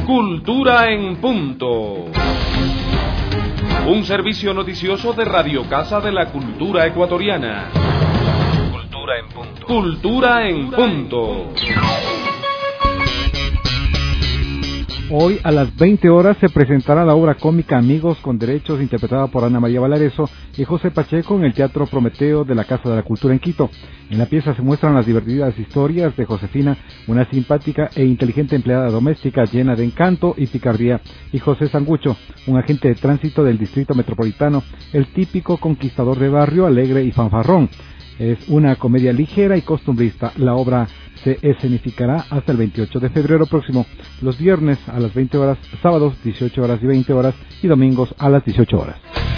Cultura en Punto. Un servicio noticioso de Radio Casa de la Cultura Ecuatoriana. Cultura en Punto. Cultura en Punto. Hoy a las 20 horas se presentará la obra cómica Amigos con Derechos, interpretada por Ana María Valareso y José Pacheco en el Teatro Prometeo de la Casa de la Cultura en Quito. En la pieza se muestran las divertidas historias de Josefina, una simpática e inteligente empleada doméstica llena de encanto y picardía, y José Sangucho, un agente de tránsito del Distrito Metropolitano, el típico conquistador de barrio, alegre y fanfarrón. Es una comedia ligera y costumbrista. La obra se escenificará hasta el 28 de febrero próximo, los viernes a las 20 horas, sábados 18 horas y 20 horas y domingos a las 18 horas.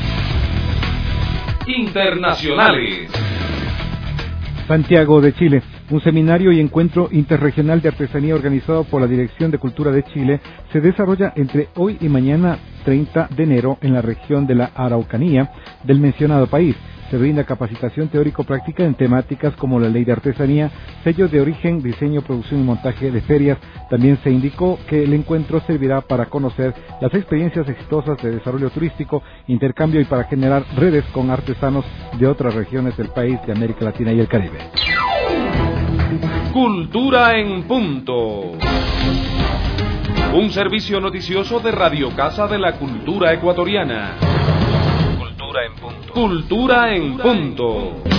Internacionales. Santiago de Chile. Un seminario y encuentro interregional de artesanía organizado por la Dirección de Cultura de Chile se desarrolla entre hoy y mañana 30 de enero en la región de la Araucanía del mencionado país. Se brinda capacitación teórico-práctica en temáticas como la ley de artesanía, sellos de origen, diseño, producción y montaje de ferias. También se indicó que el encuentro servirá para conocer las experiencias exitosas de desarrollo turístico, intercambio y para generar redes con artesanos de otras regiones del país, de América Latina y el Caribe. Cultura en Punto. Un servicio noticioso de Radio Casa de la Cultura Ecuatoriana. Cultura en Punto. Cultura en Punto.